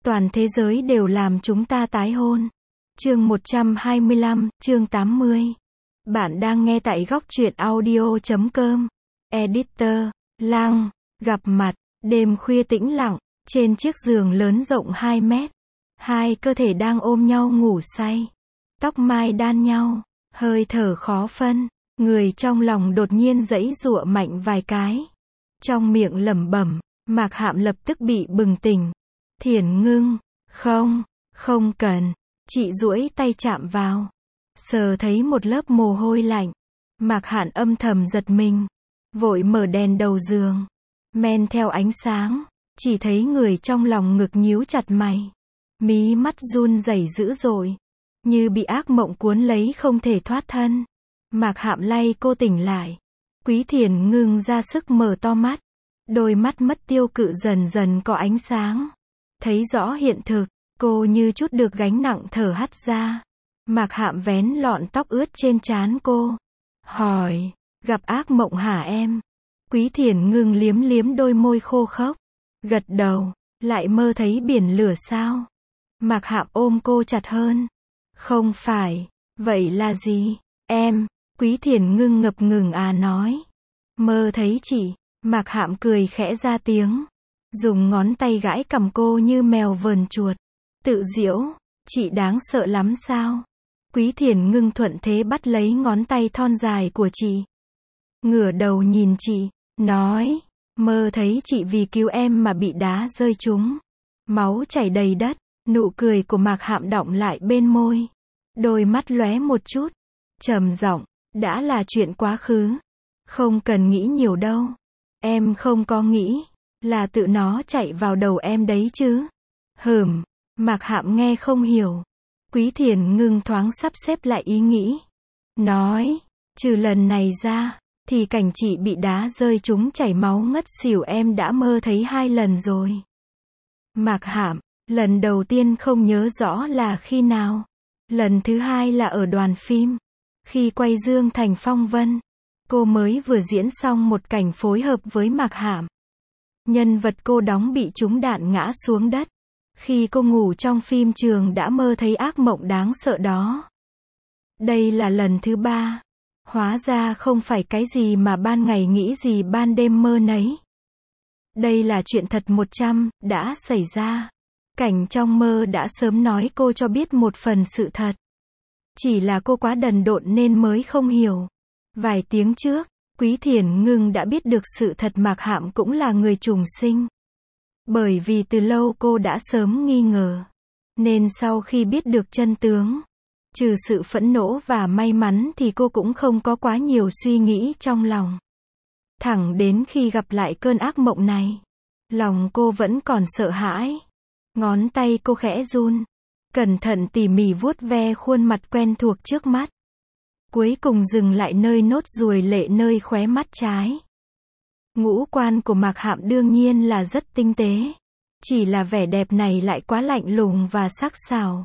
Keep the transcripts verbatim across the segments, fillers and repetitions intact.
Toàn thế giới đều làm chúng ta tái hôn. Chương một trăm hai mươi lăm, chương tám mươi. Bạn đang nghe tại góc truyện audio chấm com. Editor, Lăng, gặp mặt, đêm khuya tĩnh lặng, trên chiếc giường lớn rộng hai mét. Hai cơ thể đang ôm nhau ngủ say. Tóc mai đan nhau, hơi thở khó phân, người trong lòng đột nhiên giãy giụa mạnh vài cái. Trong miệng lẩm bẩm, Mạc Hạm lập tức bị bừng tỉnh. Thiển Ngưng, không, không cần. Chị duỗi tay chạm vào, sờ thấy một lớp mồ hôi lạnh. Mạc Hạn âm thầm giật mình, vội mở đèn đầu giường, men theo ánh sáng, chỉ thấy người trong lòng ngực nhíu chặt mày, mí mắt run rẩy dữ dội, như bị ác mộng cuốn lấy không thể thoát thân. Mạc Hạm lay cô tỉnh lại. Quý Thiển Ngưng ra sức mở to mắt, đôi mắt mất tiêu cự dần dần có ánh sáng, thấy rõ hiện thực. Cô như chút được gánh nặng thở hắt ra. Mạc Hạm vén lọn tóc ướt trên trán cô, hỏi, gặp ác mộng hả em? Quý Thiển Ngưng liếm liếm đôi môi khô khốc, gật đầu, lại mơ thấy biển lửa sao? Mạc Hạm ôm cô chặt hơn. Không phải, vậy là gì? Em, Quý Thiển Ngưng ngập ngừng à nói. Mơ thấy chị. Mạc Hạm cười khẽ ra tiếng, dùng ngón tay gãi cằm cô như mèo vờn chuột. Tự giễu, chị đáng sợ lắm sao? Quý Thiển Ngưng thuận thế bắt lấy ngón tay thon dài của chị, ngửa đầu nhìn chị, nói, mơ thấy chị vì cứu em mà bị đá rơi trúng, máu chảy đầy đất. Nụ cười của Mạc Hạm đọng lại bên môi, đôi mắt lóe một chút, trầm giọng, đã là chuyện quá khứ, không cần nghĩ nhiều đâu. Em không có nghĩ, là tự nó chạy vào đầu em đấy chứ. Hừm. Mạc Hạm nghe không hiểu. Quý Thiển Ngưng thoáng sắp xếp lại ý nghĩ, nói, trừ lần này ra, thì cảnh chị bị đá rơi trúng chảy máu ngất xỉu em đã mơ thấy hai lần rồi. Mạc Hạm, lần đầu tiên không nhớ rõ là khi nào. Lần thứ hai là ở đoàn phim, khi quay Dương Thành Phong Vân. Cô mới vừa diễn xong một cảnh phối hợp với Mạc Hạm. Nhân vật cô đóng bị trúng đạn ngã xuống đất. Khi cô ngủ trong phim trường đã mơ thấy ác mộng đáng sợ đó. Đây là lần thứ ba. Hóa ra không phải cái gì mà ban ngày nghĩ gì ban đêm mơ nấy. Đây là chuyện thật một trăm, đã xảy ra. Cảnh trong mơ đã sớm nói cô cho biết một phần sự thật. Chỉ là cô quá đần độn nên mới không hiểu. Vài tiếng trước, Quý Thiển Ngưng đã biết được sự thật Mạc Hạm cũng là người trùng sinh. Bởi vì từ lâu cô đã sớm nghi ngờ, nên sau khi biết được chân tướng, trừ sự phẫn nộ và may mắn thì cô cũng không có quá nhiều suy nghĩ trong lòng. Thẳng đến khi gặp lại cơn ác mộng này, lòng cô vẫn còn sợ hãi. Ngón tay cô khẽ run, cẩn thận tỉ mỉ vuốt ve khuôn mặt quen thuộc trước mắt. Cuối cùng dừng lại nơi nốt ruồi lệ nơi khóe mắt trái. Ngũ quan của Mạc Hạm đương nhiên là rất tinh tế. Chỉ là vẻ đẹp này lại quá lạnh lùng và sắc sảo,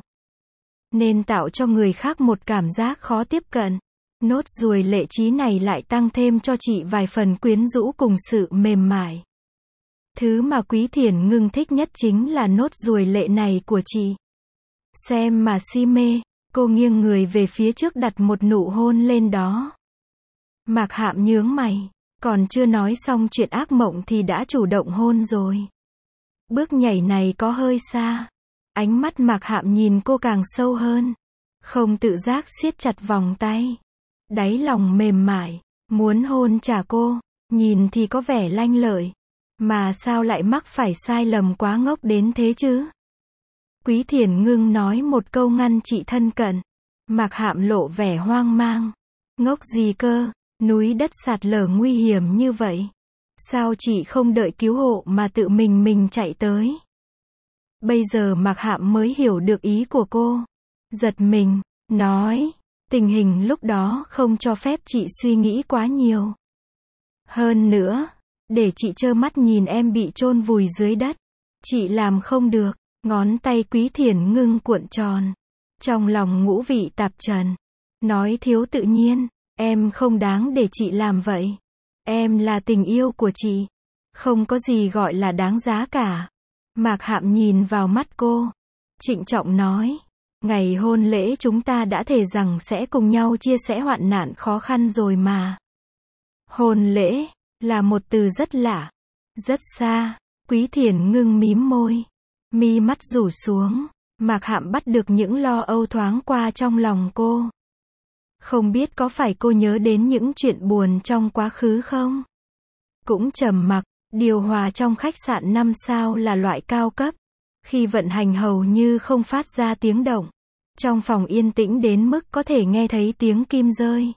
nên tạo cho người khác một cảm giác khó tiếp cận. Nốt ruồi lệ trí này lại tăng thêm cho chị vài phần quyến rũ cùng sự mềm mại. Thứ mà Quý Thiển Ngưng thích nhất chính là nốt ruồi lệ này của chị. Xem mà si mê, cô nghiêng người về phía trước đặt một nụ hôn lên đó. Mạc Hạm nhướng mày. Còn chưa nói xong chuyện ác mộng thì đã chủ động hôn rồi. Bước nhảy này có hơi xa. Ánh mắt Mạc Hạm nhìn cô càng sâu hơn. Không tự giác siết chặt vòng tay. Đáy lòng mềm mại, muốn hôn trả cô. Nhìn thì có vẻ lanh lợi, mà sao lại mắc phải sai lầm quá ngốc đến thế chứ? Quý Thiển Ngưng nói một câu ngăn chị thân cận. Mạc Hạm lộ vẻ hoang mang. Ngốc gì cơ? Núi đất sạt lở nguy hiểm như vậy, sao chị không đợi cứu hộ mà tự mình mình chạy tới? Bây giờ Mạc Hạm mới hiểu được ý của cô. Giật mình, nói, tình hình lúc đó không cho phép chị suy nghĩ quá nhiều. Hơn nữa, để chị trơ mắt nhìn em bị chôn vùi dưới đất, chị làm không được. Ngón tay Quý Thiển Ngưng cuộn tròn, trong lòng ngũ vị tạp trần, nói thiếu tự nhiên. Em không đáng để chị làm vậy. Em là tình yêu của chị. Không có gì gọi là đáng giá cả. Mạc Hạm nhìn vào mắt cô, trịnh trọng nói, ngày hôn lễ chúng ta đã thề rằng sẽ cùng nhau chia sẻ hoạn nạn khó khăn rồi mà. Hôn lễ, là một từ rất lạ, rất xa. Quý Thiền Ngưng mím môi, mi mắt rủ xuống, Mạc Hạm bắt được những lo âu thoáng qua trong lòng cô. Không biết có phải cô nhớ đến những chuyện buồn trong quá khứ không? Cũng trầm mặc, điều hòa trong khách sạn năm sao là loại cao cấp. Khi vận hành hầu như không phát ra tiếng động. Trong phòng yên tĩnh đến mức có thể nghe thấy tiếng kim rơi.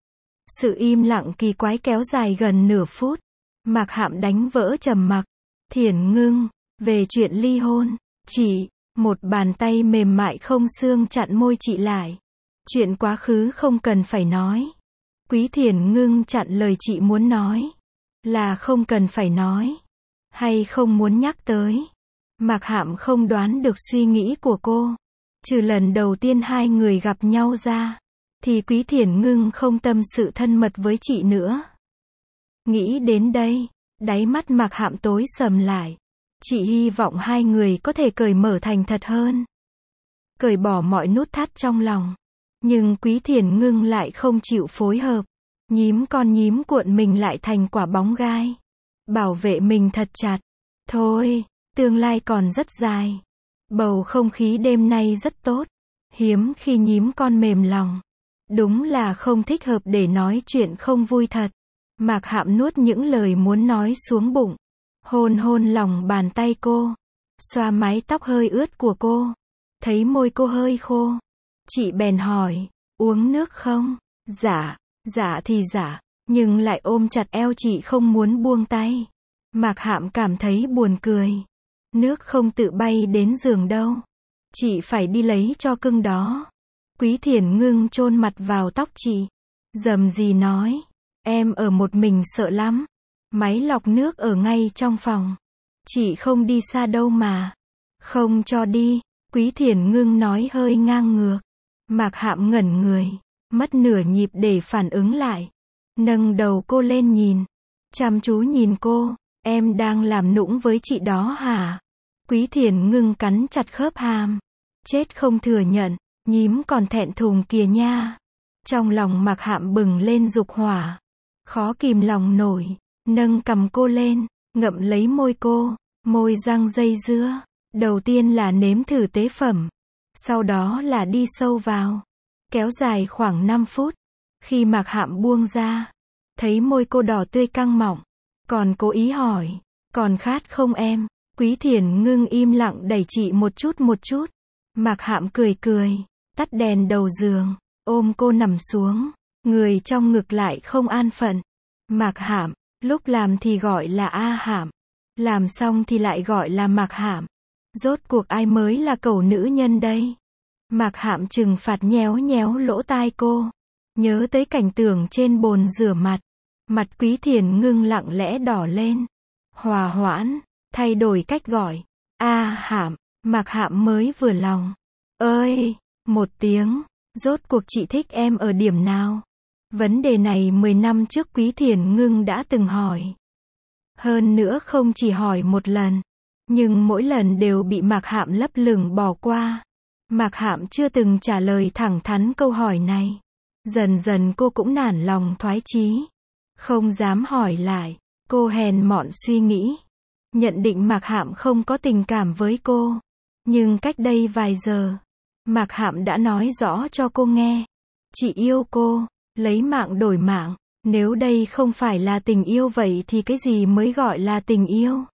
Sự im lặng kỳ quái kéo dài gần nửa phút. Mạc Hạm đánh vỡ trầm mặc. Thiền Ngưng, về chuyện ly hôn. Chị, một bàn tay mềm mại không xương chặn môi chị lại. Chuyện quá khứ không cần phải nói. Quý Thiền Ngưng chặn lời chị muốn nói. Là không cần phải nói. Hay không muốn nhắc tới. Mạc Hạm không đoán được suy nghĩ của cô. Trừ lần đầu tiên hai người gặp nhau ra. Thì Quý Thiền Ngưng không tâm sự thân mật với chị nữa. Nghĩ đến đây, đáy mắt Mạc Hạm tối sầm lại. Chị hy vọng hai người có thể cởi mở thành thật hơn. Cởi bỏ mọi nút thắt trong lòng. Nhưng Quý Thiền Ngưng lại không chịu phối hợp. Nhím con nhím cuộn mình lại thành quả bóng gai. Bảo vệ mình thật chặt. Thôi, tương lai còn rất dài. Bầu không khí đêm nay rất tốt. Hiếm khi nhím con mềm lòng. Đúng là không thích hợp để nói chuyện không vui thật. Mạc Hạm nuốt những lời muốn nói xuống bụng. Hôn hôn lòng bàn tay cô. Xoa mái tóc hơi ướt của cô. Thấy môi cô hơi khô. Chị bèn hỏi, uống nước không? Dạ, dạ thì dạ. Nhưng lại ôm chặt eo chị không muốn buông tay. Mạc Hạm cảm thấy buồn cười. Nước không tự bay đến giường đâu. Chị phải đi lấy cho cưng đó. Quý Thiền Ngưng chôn mặt vào tóc chị. Dầm gì nói. Em ở một mình sợ lắm. Máy lọc nước ở ngay trong phòng. Chị không đi xa đâu mà. Không cho đi. Quý Thiền Ngưng nói hơi ngang ngược. Mạc Hạm ngẩn người. Mất nửa nhịp để phản ứng lại. Nâng đầu cô lên nhìn. Chăm chú nhìn cô. Em đang làm nũng với chị đó hả? Quý Thiền Ngưng cắn chặt khớp hàm. Chết không thừa nhận. Nhím còn thẹn thùng kìa nha. Trong lòng Mạc Hạm bừng lên dục hỏa. Khó kìm lòng nổi. Nâng cầm cô lên. Ngậm lấy môi cô. Môi răng dây dưa. Đầu tiên là nếm thử tế phẩm. Sau đó là đi sâu vào. Kéo dài khoảng năm phút. Khi Mạc Hạm buông ra. Thấy môi cô đỏ tươi căng mọng. Còn cố ý hỏi. Còn khát không em? Quý Thiền Ngưng im lặng đẩy chị một chút một chút. Mạc Hạm cười cười. Tắt đèn đầu giường. Ôm cô nằm xuống. Người trong ngực lại không an phận. Mạc Hạm. Lúc làm thì gọi là A Hạm. Làm xong thì lại gọi là Mạc Hạm. Rốt cuộc ai mới là cẩu nữ nhân đây? Mạc Hạm trừng phạt nhéo nhéo lỗ tai cô. Nhớ tới cảnh tượng trên bồn rửa mặt. Mặt Quý Thiền Ngưng lặng lẽ đỏ lên. Hòa hoãn. Thay đổi cách gọi. A Hạm. Mạc Hạm mới vừa lòng. Ơi! Một tiếng. Rốt cuộc chị thích em ở điểm nào? Vấn đề này mười năm trước Quý Thiền Ngưng đã từng hỏi. Hơn nữa không chỉ hỏi một lần. Nhưng mỗi lần đều bị Mạc Hạm lấp lửng bỏ qua. Mạc Hạm chưa từng trả lời thẳng thắn câu hỏi này. Dần dần cô cũng nản lòng thoái chí. Không dám hỏi lại. Cô hèn mọn suy nghĩ. Nhận định Mạc Hạm không có tình cảm với cô. Nhưng cách đây vài giờ. Mạc Hạm đã nói rõ cho cô nghe. Chị yêu cô. Lấy mạng đổi mạng. Nếu đây không phải là tình yêu vậy thì cái gì mới gọi là tình yêu?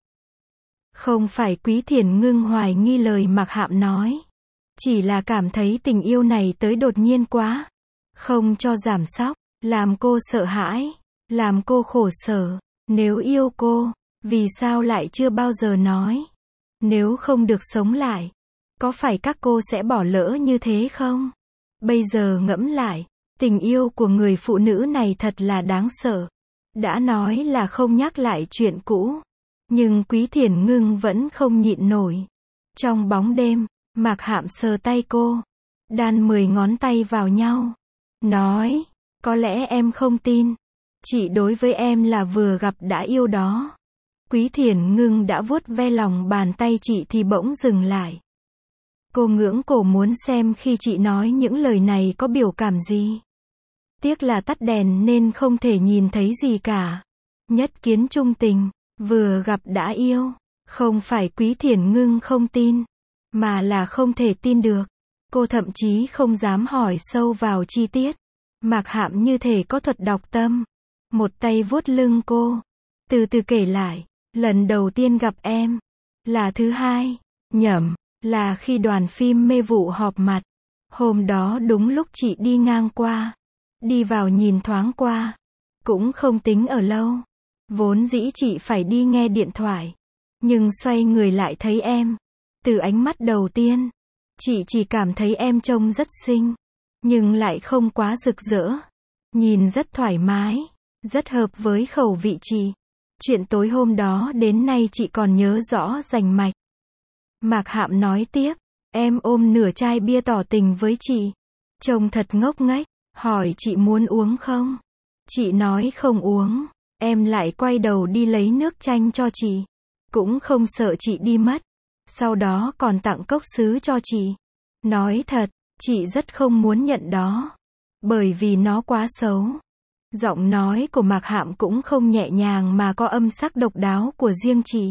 Không phải Quý Thiền Ngưng hoài nghi lời Mạc Hạm nói. Chỉ là cảm thấy tình yêu này tới đột nhiên quá. Không cho giảm sóc. Làm cô sợ hãi. Làm cô khổ sở. Nếu yêu cô, vì sao lại chưa bao giờ nói? Nếu không được sống lại, có phải các cô sẽ bỏ lỡ như thế không? Bây giờ ngẫm lại, tình yêu của người phụ nữ này thật là đáng sợ. Đã nói là không nhắc lại chuyện cũ. Nhưng Quý Thiền Ngưng vẫn không nhịn nổi. Trong bóng đêm, Mạc Hạm sờ tay cô. Đan mười ngón tay vào nhau. Nói, có lẽ em không tin. Chị đối với em là vừa gặp đã yêu đó. Quý Thiển Ngưng đã vuốt ve lòng bàn tay chị thì bỗng dừng lại. Cô ngưỡng cổ muốn xem khi chị nói những lời này có biểu cảm gì. Tiếc là tắt đèn nên không thể nhìn thấy gì cả. Nhất kiến trung tình, vừa gặp đã yêu. Không phải Quý Thiển Ngưng không tin, mà là không thể tin được. Cô thậm chí không dám hỏi sâu vào chi tiết. Mạc Hạm như thể có thuật đọc tâm. Một tay vuốt lưng cô. Từ từ kể lại. Lần đầu tiên gặp em. Là thứ hai. Nhầm. Là khi đoàn phim Mê Vụ họp mặt. Hôm đó đúng lúc chị đi ngang qua. Đi vào nhìn thoáng qua. Cũng không tính ở lâu. Vốn dĩ chị phải đi nghe điện thoại. Nhưng xoay người lại thấy em. Từ ánh mắt đầu tiên. Chị chỉ cảm thấy em trông rất xinh. Nhưng lại không quá rực rỡ. Nhìn rất thoải mái. Rất hợp với khẩu vị chị. Chuyện tối hôm đó đến nay chị còn nhớ rõ rành mạch. Mạc Hạm nói tiếp. Em ôm nửa chai bia tỏ tình với chị. Trông thật ngốc nghếch. Hỏi chị muốn uống không? Chị nói không uống. Em lại quay đầu đi lấy nước chanh cho chị. Cũng không sợ chị đi mất. Sau đó còn tặng cốc sứ cho chị. Nói thật, chị rất không muốn nhận đó. Bởi vì nó quá xấu. Giọng nói của Mạc Hạm cũng không nhẹ nhàng mà có âm sắc độc đáo của riêng chị.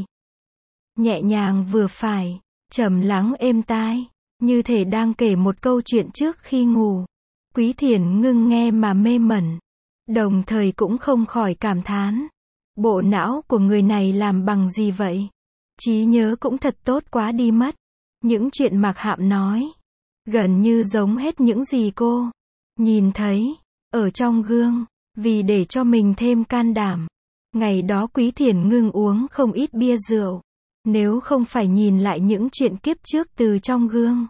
Nhẹ nhàng vừa phải, trầm lắng êm tai, như thể đang kể một câu chuyện trước khi ngủ. Quý Thiển Ngưng nghe mà mê mẩn. Đồng thời cũng không khỏi cảm thán. Bộ não của người này làm bằng gì vậy? Trí nhớ cũng thật tốt quá đi mất. Những chuyện Mạc Hạm nói, gần như giống hết những gì cô nhìn thấy ở trong gương. Vì để cho mình thêm can đảm, ngày đó Quý Thiển Ngưng uống không ít bia rượu. Nếu không phải nhìn lại những chuyện kiếp trước từ trong gương,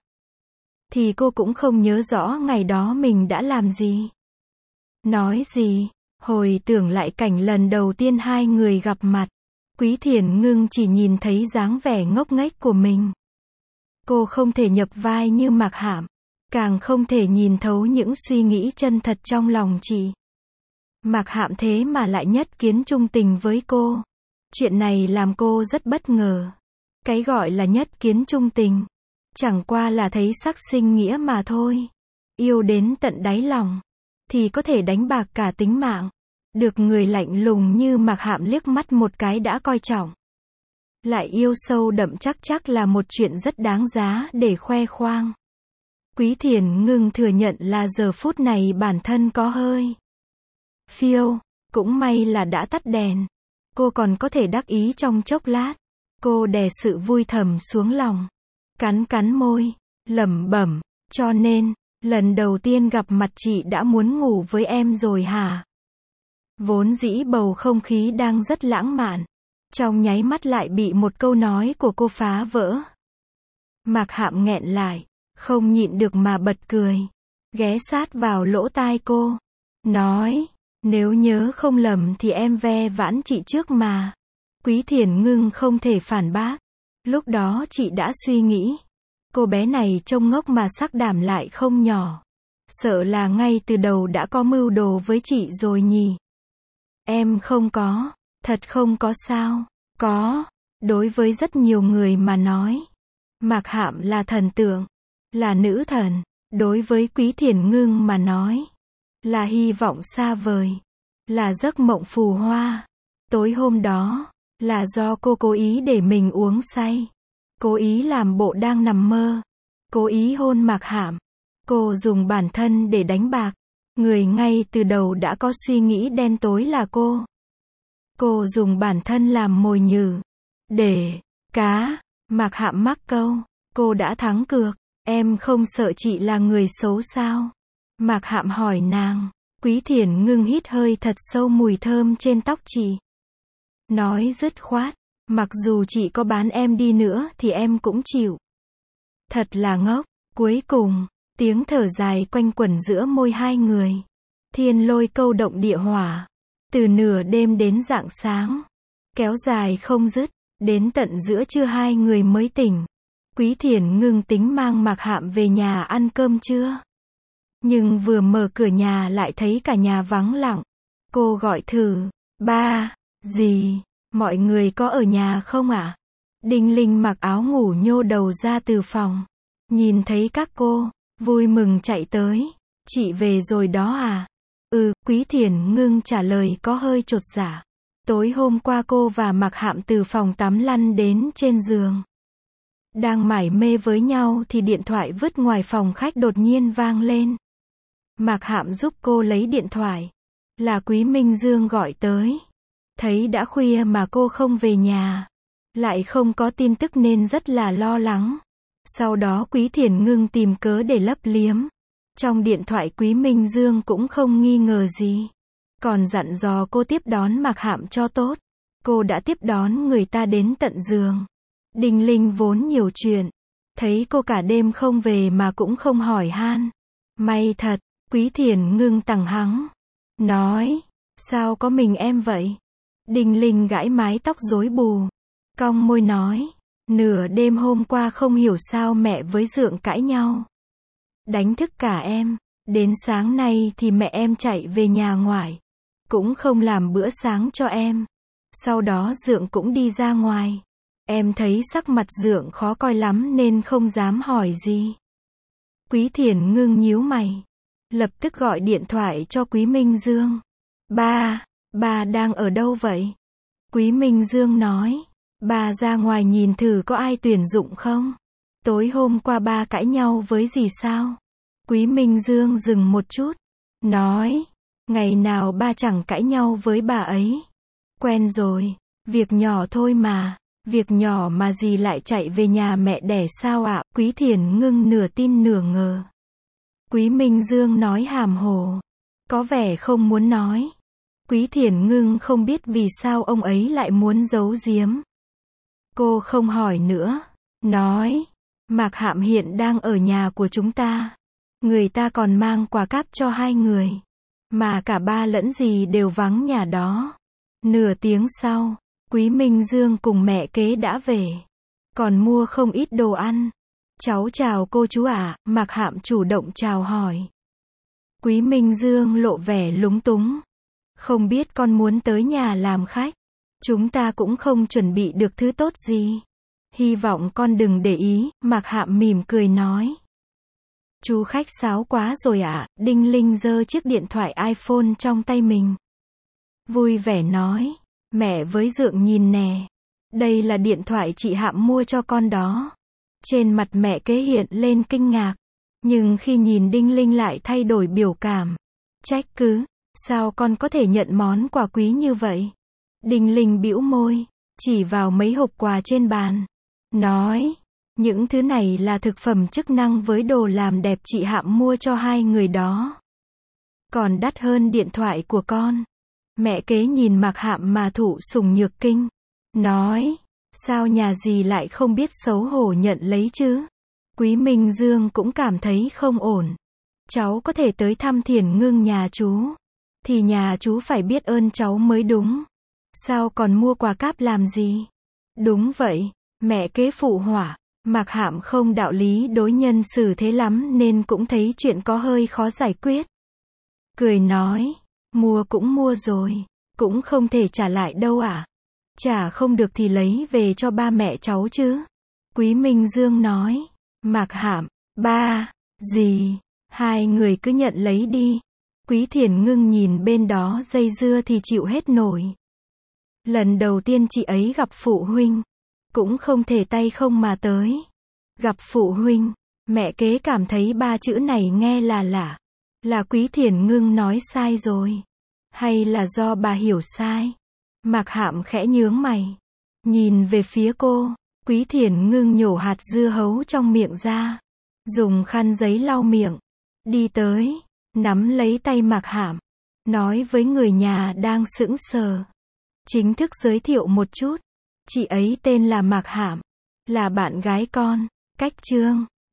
thì cô cũng không nhớ rõ ngày đó mình đã làm gì, nói gì. Hồi tưởng lại cảnh lần đầu tiên hai người gặp mặt, Quý Thiển Ngưng chỉ nhìn thấy dáng vẻ ngốc nghếch của mình. Cô không thể nhập vai như Mạc Hạm, càng không thể nhìn thấu những suy nghĩ chân thật trong lòng chị. Mạc Hạm thế mà lại nhất kiến trung tình với cô. Chuyện này làm cô rất bất ngờ. Cái gọi là nhất kiến trung tình, chẳng qua là thấy sắc sinh nghĩa mà thôi. Yêu đến tận đáy lòng, thì có thể đánh bạc cả tính mạng. Được người lạnh lùng như Mạc Hạm liếc mắt một cái đã coi trọng. Lại yêu sâu đậm chắc chắc là một chuyện rất đáng giá để khoe khoang. Quý Thiển Ngưng thừa nhận là giờ phút này bản thân có hơi phiêu. Cũng may là đã tắt đèn. Cô còn có thể đắc ý trong chốc lát. Cô đè sự vui thầm xuống lòng. Cắn cắn môi, lẩm bẩm. Cho nên, lần đầu tiên gặp mặt chị đã muốn ngủ với em rồi hả? Vốn dĩ bầu không khí đang rất lãng mạn. Trong nháy mắt lại bị một câu nói của cô phá vỡ. Mạc Hạm nghẹn lại, không nhịn được mà bật cười. Ghé sát vào lỗ tai cô. Nói, nếu nhớ không lầm thì em ve vãn chị trước mà. Quý Thiển Ngưng không thể phản bác. Lúc đó chị đã suy nghĩ. Cô bé này trông ngốc mà sắc đảm lại không nhỏ. Sợ là ngay từ đầu đã có mưu đồ với chị rồi nhỉ. Em không có. Thật không có sao. Có. Đối với rất nhiều người mà nói, Mạc Hạm là thần tượng, là nữ thần. Đối với Quý Thiển Ngưng mà nói, là hy vọng xa vời, là giấc mộng phù hoa. Tối hôm đó, là do cô cố ý để mình uống say. Cố ý làm bộ đang nằm mơ. Cố ý hôn Mạc Hạm. Cô dùng bản thân để đánh bạc. Người ngay từ đầu đã có suy nghĩ đen tối là cô. Cô dùng bản thân làm mồi nhử. Để cá. Mạc Hạm mắc câu. Cô đã thắng cược. Em không sợ chị là người xấu sao? Mạc Hạm hỏi nàng. Quý Thiển Ngưng hít hơi thật sâu mùi thơm trên tóc chị. Nói dứt khoát. Mặc dù chị có bán em đi nữa thì em cũng chịu. Thật là ngốc. Cuối cùng, tiếng thở dài quanh quẩn giữa môi hai người. Thiên lôi câu động địa hỏa. Từ nửa đêm đến rạng sáng. Kéo dài không dứt. Đến tận giữa trưa hai người mới tỉnh. Quý Thiển Ngưng tính mang Mạc Hạm về nhà ăn cơm trưa. Nhưng vừa mở cửa nhà lại thấy cả nhà vắng lặng. Cô gọi thử. Ba. Gì? Mọi người có ở nhà không ạ? Đinh Linh mặc áo ngủ nhô đầu ra từ phòng. Nhìn thấy các cô, vui mừng chạy tới. Chị về rồi đó à? Ừ, Quý Thiển Ngưng trả lời có hơi chột dạ. Tối hôm qua cô và Mạc Hạm từ phòng tắm lăn đến trên giường. Đang mải mê với nhau thì điện thoại vứt ngoài phòng khách đột nhiên vang lên. Mạc Hạm giúp cô lấy điện thoại. Là Quý Minh Dương gọi tới. Thấy đã khuya mà cô không về nhà, lại không có tin tức nên rất là lo lắng. Sau đó Quý Thiển Ngưng tìm cớ để lấp liếm. Trong điện thoại Quý Minh Dương cũng không nghi ngờ gì. Còn dặn dò cô tiếp đón Mạc Hạm cho tốt. Cô đã tiếp đón người ta đến tận giường. Đinh Linh vốn nhiều chuyện. Thấy cô cả đêm không về mà cũng không hỏi han. May thật, Quý Thiển Ngưng tằng hắng. Nói, sao có mình em vậy? Đinh Linh gãi mái tóc rối bù. Cong môi nói, nửa đêm hôm qua không hiểu sao mẹ với Dượng cãi nhau. Đánh thức cả em. Đến sáng nay thì mẹ em chạy về nhà ngoại. Cũng không làm bữa sáng cho em. Sau đó Dượng cũng đi ra ngoài. Em thấy sắc mặt Dượng khó coi lắm nên không dám hỏi gì. Quý Thiển Ngưng nhíu mày. Lập tức gọi điện thoại cho Quý Minh Dương. Ba, ba đang ở đâu vậy? Quý Minh Dương nói. Ba ra ngoài nhìn thử có ai tuyển dụng không? Tối hôm qua ba cãi nhau với gì sao? Quý Minh Dương dừng một chút. Nói. Ngày nào ba chẳng cãi nhau với bà ấy. Quen rồi. Việc nhỏ thôi mà. Việc nhỏ mà gì lại chạy về nhà mẹ đẻ sao ạ? Quý Thiển Ngưng nửa tin nửa ngờ. Quý Minh Dương nói hàm hồ. Có vẻ không muốn nói. Quý Thiển Ngưng không biết vì sao ông ấy lại muốn giấu giếm. Cô không hỏi nữa. Nói. Mạc Hạm hiện đang ở nhà của chúng ta. Người ta còn mang quà cáp cho hai người. Mà cả ba lẫn dì đều vắng nhà đó. Nửa tiếng sau, Quý Minh Dương cùng mẹ kế đã về. Còn mua không ít đồ ăn. Cháu chào cô chú ạ, à, Mạc Hạm chủ động chào hỏi. Quý Minh Dương lộ vẻ lúng túng. Không biết con muốn tới nhà làm khách. Chúng ta cũng không chuẩn bị được thứ tốt gì. Hy vọng con đừng để ý, Mạc Hạm mỉm cười nói. Chú khách sáo quá rồi ạ, à. Đinh Linh giơ chiếc điện thoại iPhone trong tay mình. Vui vẻ nói, mẹ với Dượng nhìn nè. Đây là điện thoại chị Hạm mua cho con đó. Trên mặt mẹ kế hiện lên kinh ngạc. Nhưng khi nhìn Đinh Linh lại thay đổi biểu cảm. Trách cứ, sao con có thể nhận món quà quý như vậy? Đinh Linh bĩu môi, chỉ vào mấy hộp quà trên bàn. Nói, những thứ này là thực phẩm chức năng với đồ làm đẹp chị Hạm mua cho hai người đó. Còn đắt hơn điện thoại của con. Mẹ kế nhìn Mạc Hạm mà thụ sủng nhược kinh. Nói, sao nhà dì lại không biết xấu hổ nhận lấy chứ? Quý Minh Dương cũng cảm thấy không ổn. Cháu có thể tới thăm Thiển Ngưng nhà chú. Thì nhà chú phải biết ơn cháu mới đúng. Sao còn mua quà cáp làm gì? Đúng vậy, mẹ kế phụ họa. Mạc Hạm không đạo lý đối nhân xử thế lắm nên cũng thấy chuyện có hơi khó giải quyết. Cười nói, mua cũng mua rồi, cũng không thể trả lại đâu à? Trả không được thì lấy về cho ba mẹ cháu chứ. Quý Minh Dương nói, Mạc Hạm, ba, dì, hai người cứ nhận lấy đi. Quý Thiển Ngưng nhìn bên đó dây dưa thì chịu hết nổi. Lần đầu tiên chị ấy gặp phụ huynh, cũng không thể tay không mà tới. Gặp phụ huynh, mẹ kế cảm thấy ba chữ này nghe là lạ. Là Quý Thiển Ngưng nói sai rồi? Hay là do bà hiểu sai? Mạc Hạm khẽ nhướng mày. Nhìn về phía cô, Quý Thiển Ngưng nhổ hạt dưa hấu trong miệng ra. Dùng khăn giấy lau miệng. Đi tới, nắm lấy tay Mạc Hạm. Nói với người nhà đang sững sờ. Chính thức giới thiệu một chút. Chị ấy tên là Mạc Hạm. Là bạn gái con. Cách chương.